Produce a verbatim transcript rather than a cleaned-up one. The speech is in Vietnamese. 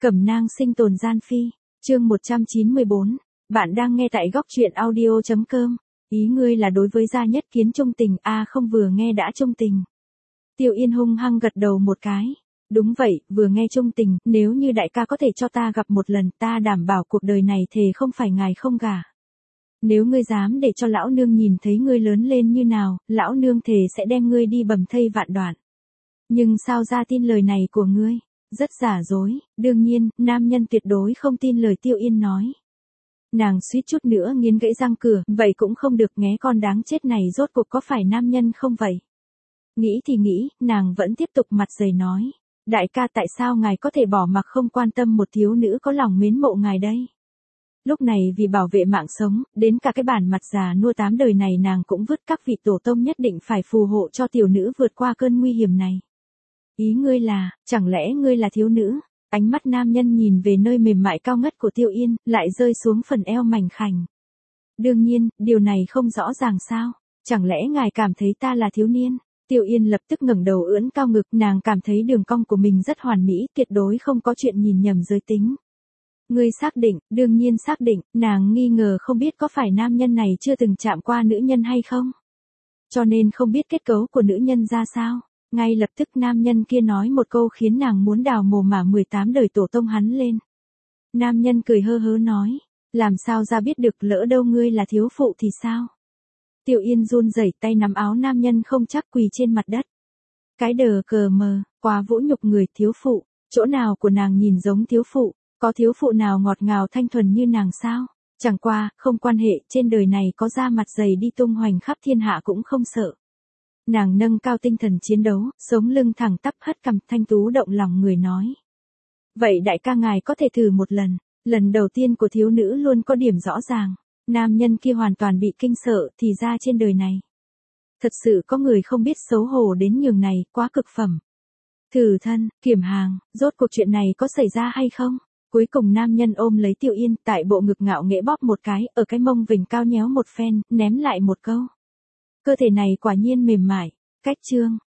Cẩm nang sinh tồn gian phi, chương một trăm chín mươi bốn. Bạn đang nghe tại góc truyện audio chấm com. Ý ngươi là đối với Gia Nhất Kiến trung tình, a à không vừa nghe đã trung tình. Tiêu Yên hung hăng gật đầu một cái. Đúng vậy, vừa nghe trung tình, nếu như đại ca có thể cho ta gặp một lần, ta đảm bảo cuộc đời này thề không phải ngài không gả. Nếu ngươi dám để cho lão nương nhìn thấy ngươi lớn lên như nào, lão nương thề sẽ đem ngươi đi bầm thây vạn đoạn. Nhưng sao ra tin lời này của ngươi? Rất giả dối, đương nhiên, nam nhân tuyệt đối không tin lời Tiêu Yên nói. Nàng suýt chút nữa nghiến gãy răng cửa, vậy cũng không được, nghé con đáng chết này rốt cuộc có phải nam nhân không vậy? Nghĩ thì nghĩ, nàng vẫn tiếp tục mặt dày nói. Đại ca, tại sao ngài có thể bỏ mặc không quan tâm một thiếu nữ có lòng mến mộ ngài đây? Lúc này vì bảo vệ mạng sống, đến cả cái bản mặt già nua tám đời này nàng cũng vứt, các vị tổ tông nhất định phải phù hộ cho tiểu nữ vượt qua cơn nguy hiểm này. Ý ngươi là, chẳng lẽ ngươi là thiếu nữ? Ánh mắt nam nhân nhìn về nơi mềm mại cao ngất của Tiêu Yên, lại rơi xuống phần eo mảnh khảnh. Đương nhiên, điều này không rõ ràng sao? Chẳng lẽ ngài cảm thấy ta là thiếu niên? Tiêu Yên lập tức ngẩng đầu ưỡn cao ngực, nàng cảm thấy đường cong của mình rất hoàn mỹ, tuyệt đối không có chuyện nhìn nhầm giới tính. Ngươi xác định? Đương nhiên xác định, nàng nghi ngờ không biết có phải nam nhân này chưa từng chạm qua nữ nhân hay không? Cho nên không biết kết cấu của nữ nhân ra sao. Ngay lập tức nam nhân kia nói một câu khiến nàng muốn đào mồ mả mười tám đời tổ tông hắn lên. Nam nhân cười hơ hớ nói, làm sao ra biết được, lỡ đâu ngươi là thiếu phụ thì sao? Tiêu Yên run rẩy tay nắm áo nam nhân không chắc, quỳ trên mặt đất. Cái đờ cờ mờ, quá vũ nhục người, thiếu phụ, chỗ nào của nàng nhìn giống thiếu phụ, có thiếu phụ nào ngọt ngào thanh thuần như nàng sao? Chẳng qua, không quan hệ, trên đời này có da mặt dày đi tung hoành khắp thiên hạ cũng không sợ. Nàng nâng cao tinh thần chiến đấu, sống lưng thẳng tắp hất cằm, thanh tú động lòng người nói. Vậy đại ca ngài có thể thử một lần, lần đầu tiên của thiếu nữ luôn có điểm rõ ràng. Nam nhân kia hoàn toàn bị kinh sợ, thì ra trên đời này. Thật sự có người không biết xấu hổ đến nhường này, quá cực phẩm. Thử thân, kiểm hàng, rốt cuộc chuyện này có xảy ra hay không? Cuối cùng nam nhân ôm lấy Tiêu Yên, tại bộ ngực ngạo nghễ bóp một cái, ở cái mông vình cao nhéo một phen, ném lại một câu. Cơ thể này quả nhiên mềm mại. Cách chương,